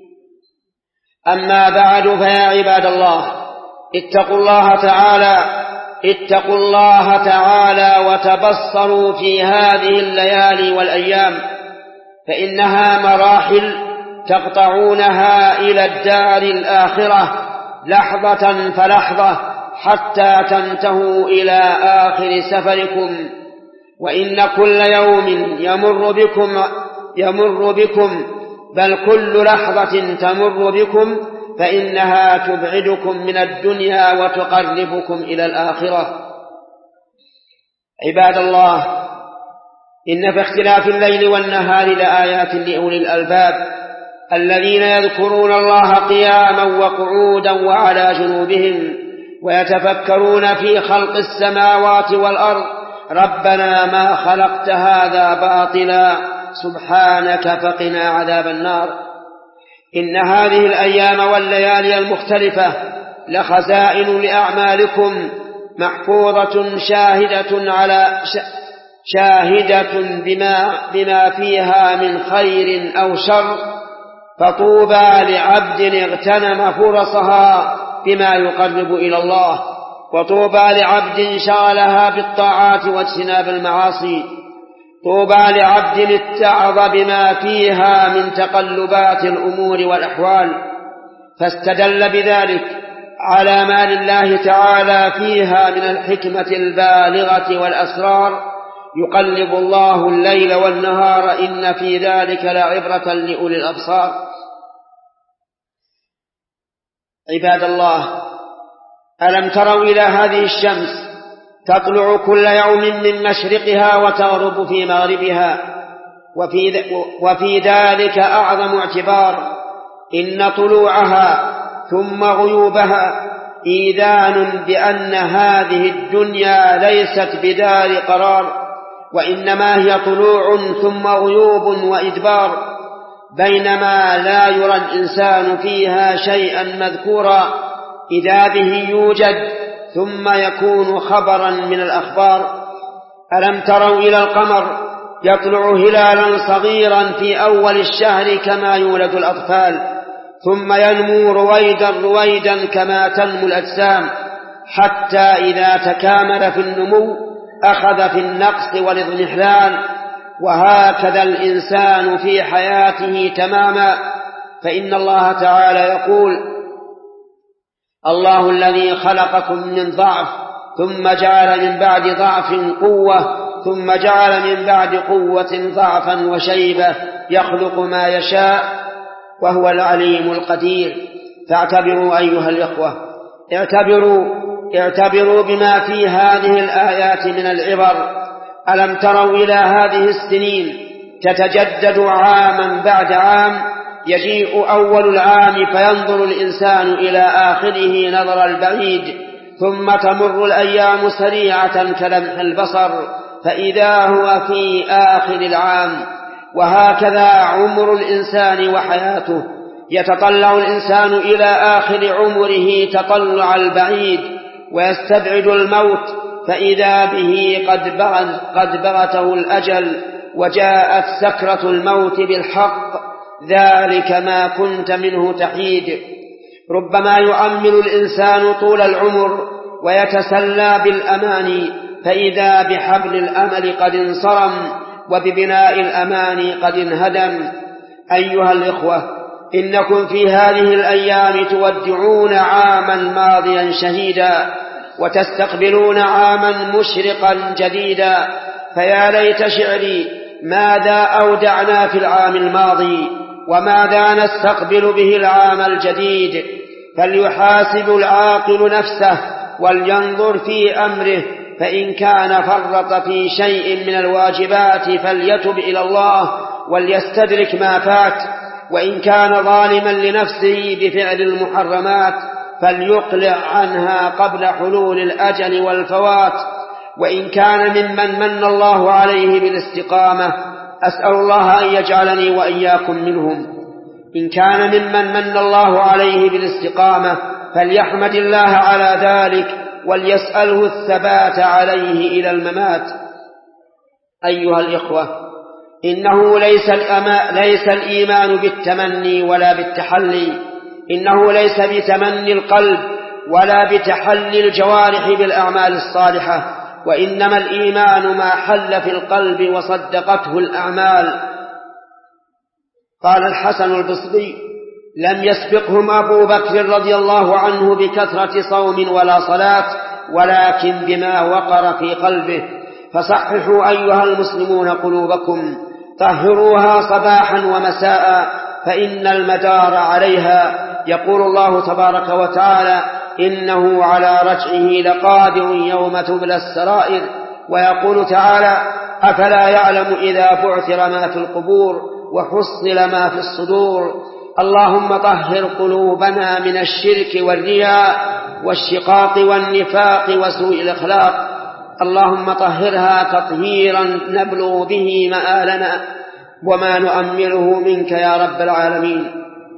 أما بعد، فيا عباد الله، اتقوا الله تعالى اتقوا الله تعالى وتبصروا في هذه الليالي والأيام، فإنها مراحل تقطعونها إلى الدار الآخرة لحظة فلحظة حتى تنتهوا إلى آخر سفركم. وإن كل يوم يمر بكم يمر بكم بل كل لحظة تمر بكم فإنها تبعدكم من الدنيا وتقربكم إلى الآخرة. عباد الله، إن في اختلاف الليل والنهار لآيات لأولي الألباب الذين يذكرون الله قياما وقعودا وعلى جنوبهم ويتفكرون في خلق السماوات والأرض ربنا ما خلقت هذا باطلا سبحانك فقنا عذاب النار. إن هذه الأيام والليالي المختلفة لخزائن لأعمالكم محفوظة شاهدة على شاهدة بما, بما فيها من خير أو شر، فطوبى لعبد اغتنم فرصها بما يقرب إلى الله، وطوبى لعبد شغلها بالطاعات واجتناب المعاصي، طوبى لعبد اتعظ بما فيها من تقلبات الأمور والأحوال، فاستدل بذلك على ما لله تعالى فيها من الحكمة البالغة والأسرار. يقلب الله الليل والنهار إن في ذلك لعبرة لأولي الأبصار. عباد الله، ألم تروا إلى هذه الشمس تطلع كل يوم من مشرقها وتغرب في مغربها، وفي, وفي ذلك أعظم اعتبار إن طلوعها ثم غيوبها إيذان بأن هذه الدنيا ليست بدار قرار، وإنما هي طلوع ثم غيوب وإدبار، بينما لا يرى الإنسان فيها شيئا مذكورا إذا به يوجد ثم يكون خبرا من الأخبار. ألم تروا إلى القمر يطلع هلالا صغيرا في أول الشهر كما يولد الأطفال، ثم ينمو رويدا رويدا كما تنمو الأجسام، حتى إذا تكامل في النمو أخذ في النقص والاضمحلال. وهكذا الإنسان في حياته تماما، فإن الله تعالى يقول: الله الذي خلقكم من ضعف ثم جعل من بعد ضعف قوة ثم جعل من بعد قوة ضعفا وشيبة يخلق ما يشاء وهو العليم القدير. فاعتبروا أيها الإخوة، اعتبروا اعتبروا بما في هذه الآيات من العبر. ألم تروا إلى هذه السنين تتجدد عاما بعد عام، يجيء أول العام فينظر الإنسان إلى آخره نظر البعيد، ثم تمر الأيام سريعة كلمح البصر فإذا هو في آخر العام. وهكذا عمر الإنسان وحياته، يتطلع الإنسان إلى آخر عمره تطلع البعيد ويستبعد الموت، فإذا به قد بغت قد بغته الأجل وجاءت سكرة الموت بالحق، ذلك ما كنت منه تحيد. ربما يؤمل الإنسان طول العمر ويتسلى بالأماني، فإذا بحبل الأمل قد انصرم وببناء الأماني قد انهدم. أيها الإخوة، إنكم في هذه الأيام تودعون عاما ماضيا شهيدا وتستقبلون عاما مشرقا جديدا، فيا ليت شعري ماذا أودعنا في العام الماضي وماذا نستقبل به العام الجديد. فليحاسب العاقل نفسه ولينظر في أمره، فإن كان فرط في شيء من الواجبات فليتب إلى الله وليستدرك ما فات، وإن كان ظالما لنفسه بفعل المحرمات فليقلع عنها قبل حلول الأجل والفوات. وإن كان ممن من الله عليه بالاستقامة، أسأل الله أن يجعلني وإياكم منهم، إن كان ممن من الله عليه بالاستقامة فليحمد الله على ذلك وليسأله الثبات عليه إلى الممات. أيها الإخوة، إنه ليس, ليس الإيمان بالتمني ولا بالتحلي، إنه ليس بتمني القلب ولا بتحلي الجوارح بالأعمال الصالحة، وإنما الإيمان ما حل في القلب وصدقته الأعمال. قال الحسن البصري: لم يسبقهم أبو بكر رضي الله عنه بكثرة صوم ولا صلاة، ولكن بما وقر في قلبه. فصححوا أيها المسلمون قلوبكم، طهروها صباحا ومساء، فإن المدار عليها. يقول الله تبارك وتعالى: إنه على رجعه لقادر يوم تبلى السرائر. ويقول تعالى: أفلا يعلم إذا بعثر ما في القبور وحصل ما في الصدور. اللهم طهر قلوبنا من الشرك والرياء والشقاق والنفاق وسوء الأخلاق. اللهم طهرها تطهيرا نبلغ به مآلنا وما نؤمله منك يا رب العالمين.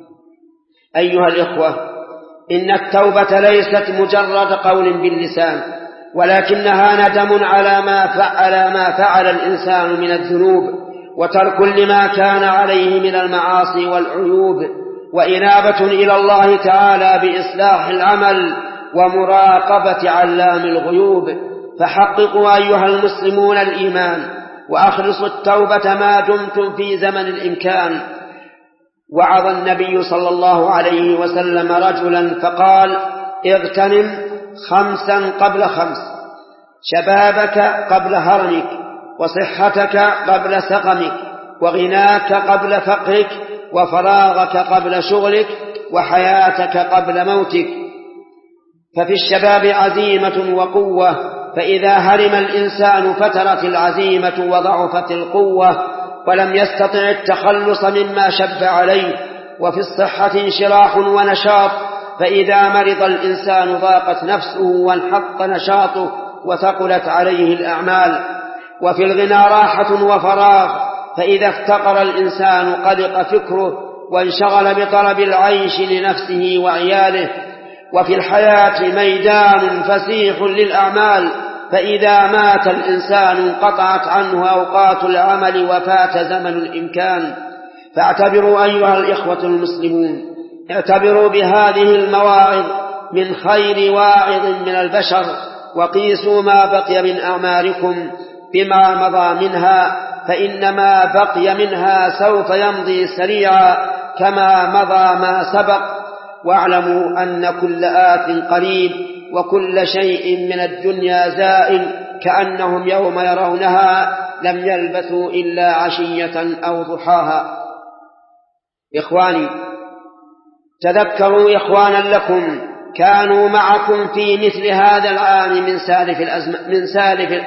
أيها الإخوة، إن التوبة ليست مجرد قول باللسان، ولكنها ندم على ما فعل ما فعل الإنسان من الذنوب، وترك لما كان عليه من المعاصي والعيوب، وإنابة إلى الله تعالى بإصلاح العمل ومراقبة علام الغيوب. فحققوا أيها المسلمون الإيمان وأخلصوا التوبة ما دمتم في زمن الإمكان. وعظ النبي صلى الله عليه وسلم رجلا فقال: اغتنم خمسا قبل خمس، شبابك قبل هرمك، وصحتك قبل سقمك، وغناك قبل فقرك، وفراغك قبل شغلك، وحياتك قبل موتك. ففي الشباب عزيمة وقوة، فإذا هرم الإنسان فترت العزيمة وضعفت القوة ولم يستطع التخلص مما شب عليه. وفي الصحة انشراح ونشاط، فإذا مرض الإنسان ضاقت نفسه وانحط نشاطه وثقلت عليه الأعمال. وفي الغنى راحة وفراغ، فإذا افتقر الإنسان قلق فكره وانشغل بطلب العيش لنفسه وعياله. وفي الحياة ميدان فسيح للأعمال، فإذا مات الإنسان انقطعت عنه أوقات العمل وفات زمن الإمكان. فاعتبروا أيها الإخوة المسلمون، اعتبروا بهذه المواعظ من خير واعظ من البشر، وقيسوا ما بقي من أعمالكم بما مضى منها، فإن ما بقي منها سوف يمضي سريعا كما مضى ما سبق. واعلموا أن كل آت قريب، وكل شيء من الدنيا زائل، كأنهم يوم يرونها لم يلبثوا إلا عشية أو ضحاها. إخواني، تذكروا إخوانا لكم كانوا معكم في مثل هذا العام من سالف الأزم... من سالف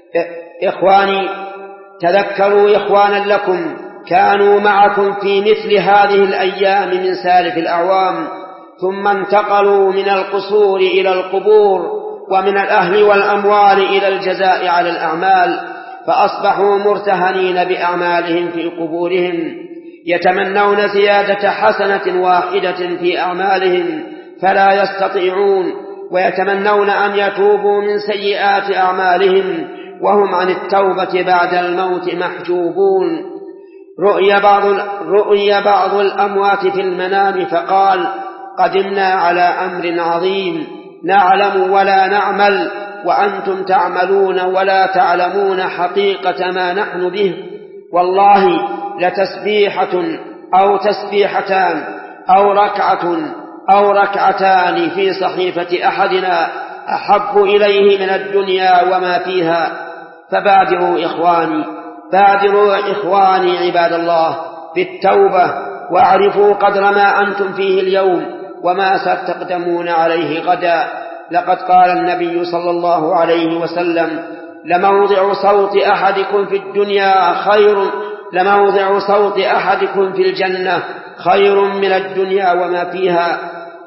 إخواني تذكروا إخوانا لكم كانوا معكم في مثل هذه الأيام من سالف الأعوام، ثم انتقلوا من القصور إلى القبور، ومن الأهل والأموال إلى الجزاء على الأعمال، فأصبحوا مرتهنين بأعمالهم في قبورهم، يتمنون زيادة حسنة واحدة في أعمالهم فلا يستطيعون، ويتمنون أن يتوبوا من سيئات أعمالهم وهم عن التوبة بعد الموت محجوبون. رؤي بعض, رؤي بعض الأموات في المنام فقال: قدمنا على أمر عظيم، نعلم ولا نعمل، وأنتم تعملون ولا تعلمون حقيقة ما نحن به، والله لتسبيحة أو تسبيحتان أو ركعة أو ركعتان في صحيفة أحدنا أحب إليه من الدنيا وما فيها. فبادروا إخواني بادروا إخواني عباد الله بالتوبة، واعرفوا قدر ما أنتم فيه اليوم وما ستقدمون عليه غدا. لقد قال النبي صلى الله عليه وسلم: لموضع صوت أحدكم في الدنيا خير لموضع صوت أحدكم في الجنة خير من الدنيا وما فيها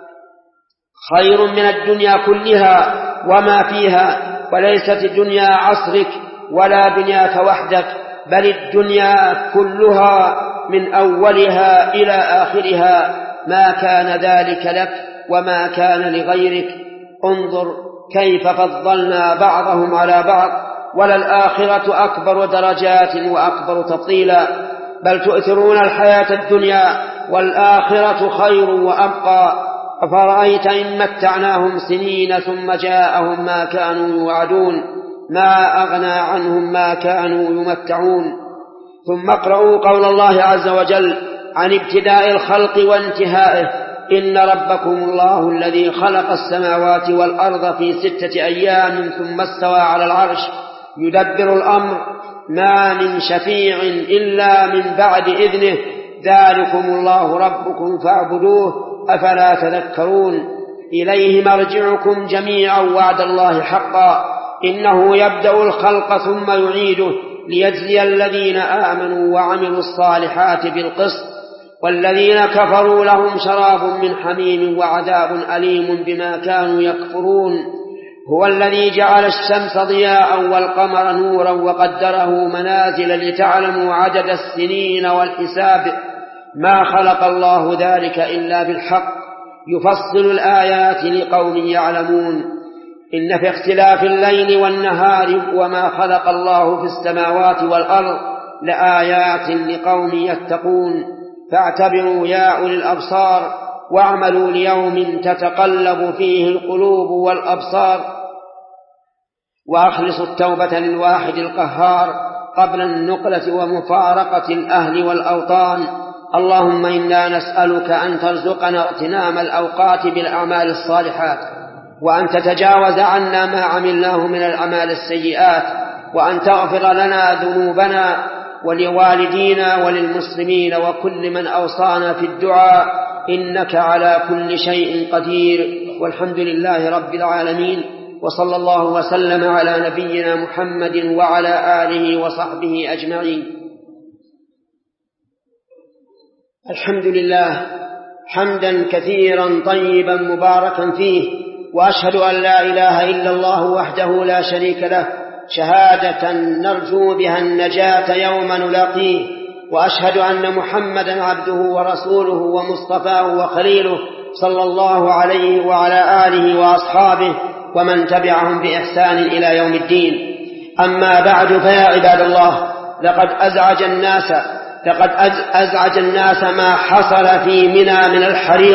خير من الدنيا كلها وما فيها. وليست الدنيا عصرك ولا دنياك وحدك، بل الدنيا كلها من أولها إلى آخرها، ما كان ذلك لك وما كان لغيرك. انظر كيف فضلنا بعضهم على بعض، وللآخرة أكبر درجات وأكبر تفضيلا. بل تؤثرون الحياة الدنيا والآخرة خير وأبقى. أفرأيت إن متعناهم سنين ثم جاءهم ما كانوا يوعدون، ما أغنى عنهم ما كانوا يمتعون. ثم اقرأوا قول الله عز وجل عن ابتداء الخلق وانتهائه: إن ربكم الله الذي خلق السماوات والأرض في ستة أيام ثم استوى على العرش يدبر الأمر، ما من شفيع إلا من بعد إذنه، ذلكم الله ربكم فاعبدوه، أفلا تذكرون. إليه مرجعكم جميعا وعد الله حقا، إنه يبدأ الخلق ثم يعيده ليجزي الذين آمنوا وعملوا الصالحات بالقسط، والذين كفروا لهم شراب من حميم وعذاب أليم بما كانوا يكفرون. هو الذي جعل الشمس ضياء والقمر نورا وقدره منازل لتعلموا عدد السنين والحساب، ما خلق الله ذلك إلا بالحق، يفصل الآيات لقوم يعلمون. إن في اختلاف الليل والنهار وما خلق الله في السماوات والأرض لآيات لقوم يتقون. فاعتبروا يا أولي الأبصار، واعملوا ليوم تتقلب فيه القلوب والأبصار، وأخلصوا التوبة للواحد القهار قبل النقلة ومفارقة الأهل والأوطان. اللهم إنا نسألك أن ترزقنا اغتنام الأوقات بالأعمال الصالحات، وأن تتجاوز عنا ما عملناه من الأعمال السيئات، وأن تغفر لنا ذنوبنا ولوالدينا وللمسلمين وكل من أوصانا في الدعاء، إنك على كل شيء قدير. والحمد لله رب العالمين، وصلى الله وسلم على نبينا محمد وعلى آله وصحبه أجمعين. الحمد لله حمدا كثيرا طيبا مباركا فيه، وأشهد أن لا إله إلا الله وحده لا شريك له شهادة نرجو بها النجاة يوم نلاقيه، وأشهد أن محمدا عبده ورسوله ومصطفاه وخليله صلى الله عليه وعلى آله وأصحابه ومن تبعهم بإحسان إلى يوم الدين. أما بعد، فيا عباد الله، لقد أزعج الناس لقد أزعج الناس ما حصل في منى من الحريق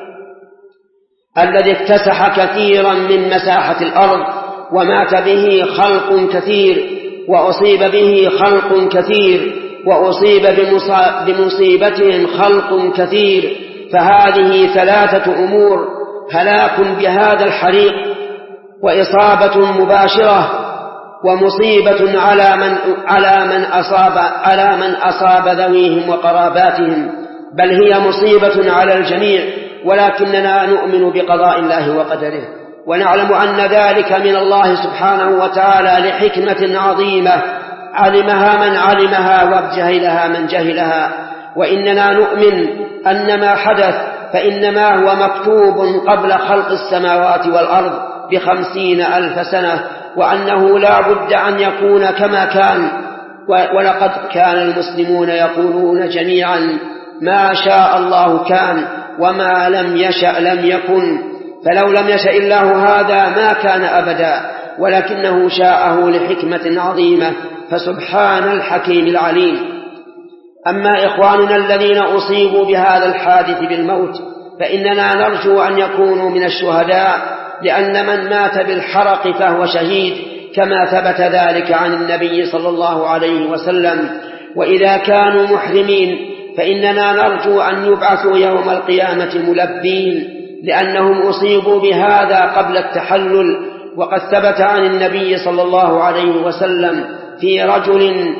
الذي اكتسح كثيرا من مساحة الأرض، ومات به خلق كثير، وأصيب به خلق كثير، وأصيب بمصيبتهم خلق كثير. فهذه ثلاثة أمور: هلاك بهذا الحريق، وإصابة مباشرة، ومصيبة على من على من أصاب على من أصاب ذويهم وقراباتهم، بل هي مصيبة على الجميع. ولكننا نؤمن بقضاء الله وقدره، ونعلم أن ذلك من الله سبحانه وتعالى لحكمة عظيمة علمها من علمها وجهلها من جهلها. وإننا نؤمن أن ما حدث فإنما هو مكتوب قبل خلق السماوات والأرض بخمسين ألف سنة، وأنه لا بد أن يكون كما كان. ولقد كان المسلمون يقولون جميعا: ما شاء الله كان، وما لم يشأ لم يكن. فلو لم يشأ الله هذا ما كان أبدا، ولكنه شاءه لحكمة عظيمة، فسبحان الحكيم العليم. أما إخواننا الذين أصيبوا بهذا الحادث بالموت فإننا نرجو أن يكونوا من الشهداء، لأن من مات بالحرق فهو شهيد كما ثبت ذلك عن النبي صلى الله عليه وسلم. وإذا كانوا محرمين فإننا نرجو أن يبعثوا يوم القيامة ملبين، لأنهم أصيبوا بهذا قبل التحلل. وقد ثبت عن النبي صلى الله عليه وسلم في رجل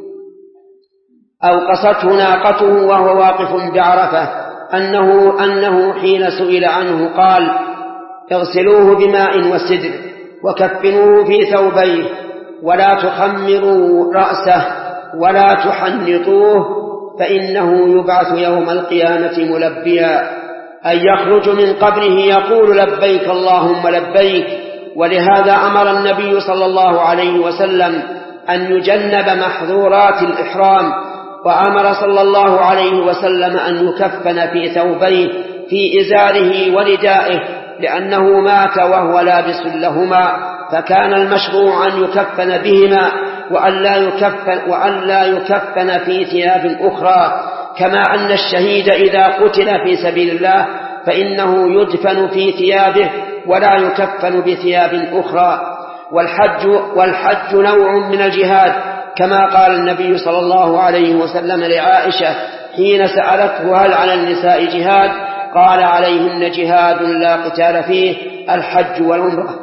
أوقصته ناقته وهو واقف بعرفة أنه, أنه حين سئل عنه قال: اغسلوه بماء وسدر وكفنوه في ثوبيه ولا تخمروا رأسه ولا تحنطوه فإنه يبعث يوم القيامة ملبيا، أن يخرج من قبره يقول: لبيك اللهم لبيك. ولهذا أمر النبي صلى الله عليه وسلم أن يجنب محظورات الإحرام، وأمر صلى الله عليه وسلم أن يكفن في ثوبيه في إزاره وردائه، لأنه مات وهو لابس لهما، فكان المشروع أن يكفن بهما وأن لا يكفن, وأن لا يكفن في ثياب أخرى، كما أن الشهيد إذا قتل في سبيل الله فإنه يدفن في ثيابه ولا يكفن بثياب أخرى. والحج, والحج نوع من الجهاد، كما قال النبي صلى الله عليه وسلم لعائشة حين سألته: هل على النساء جهاد؟ قال: عليهن جهاد لا قتال فيه، الحج والعمرة.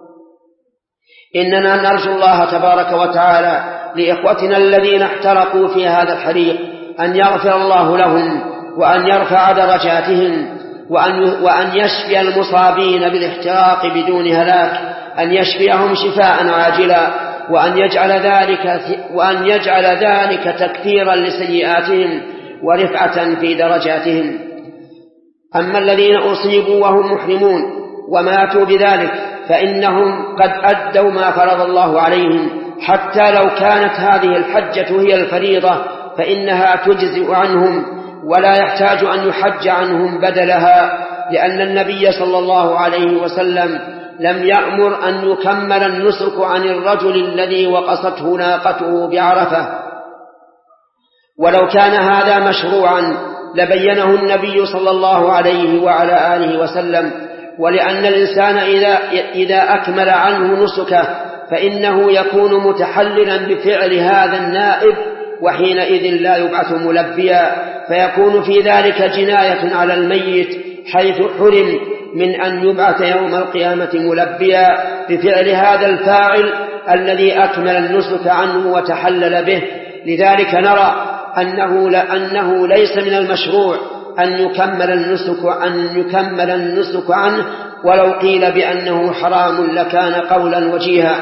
إننا نرجو الله تبارك وتعالى لإخوتنا الذين احترقوا في هذا الحريق أن يغفر الله لهم وأن يرفع درجاتهم وأن, وأن يشفي المصابين بالاحتراق بدون هلاك، أن يشفيهم شفاء عاجلا، وأن يجعل ذلك, وأن يجعل ذلك تكفيرا لسيئاتهم ورفعة في درجاتهم. أما الذين أصيبوا وهم محرمون وماتوا بذلك فإنهم قد أدوا ما فرض الله عليهم، حتى لو كانت هذه الحجة هي الفريضة فإنها تجزئ عنهم ولا يحتاج أن يحج عنهم بدلها، لأن النبي صلى الله عليه وسلم لم يأمر أن يكمل النسك عن الرجل الذي وقصته ناقته بعرفة. ولو كان هذا مشروعا لبينه النبي صلى الله عليه وعلى آله وسلم، ولأن الإنسان إذا, إذا أكمل عنه نسكه فإنه يكون متحللا بفعل هذا النائب، وحينئذ لا يبعث ملبيا، فيكون في ذلك جناية على الميت حيث حرم من أن يبعث يوم القيامة ملبيا بفعل هذا الفاعل الذي أكمل النسك عنه وتحلل به. لذلك نرى أنه, لأنه ليس من المشروع أن يكمل النسك, أن يكمل النسك عنه، ولو قيل بأنه حرام لكان قولا وجيها.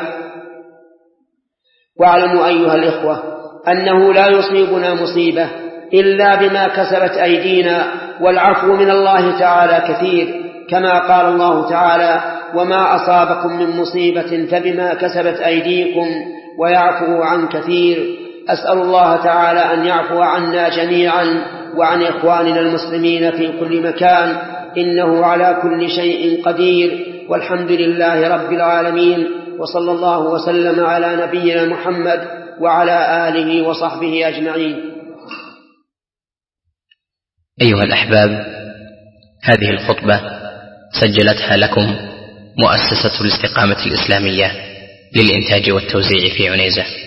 واعلموا أيها الإخوة أنه لا يصيبنا مصيبة إلا بما كسبت أيدينا، والعفو من الله تعالى كثير، كما قال الله تعالى: وما أصابكم من مصيبة فبما كسبت أيديكم ويعفو عن كثير. أسأل الله تعالى أن يعفو عنا جميعا وعن إخواننا المسلمين في كل مكان، إنه على كل شيء قدير، والحمد لله رب العالمين، وصلى الله وسلم على نبينا محمد وعلى آله وصحبه أجمعين. أيها الأحباب، هذه الخطبة سجلتها لكم مؤسسة الاستقامة الإسلامية للإنتاج والتوزيع في عنيزة.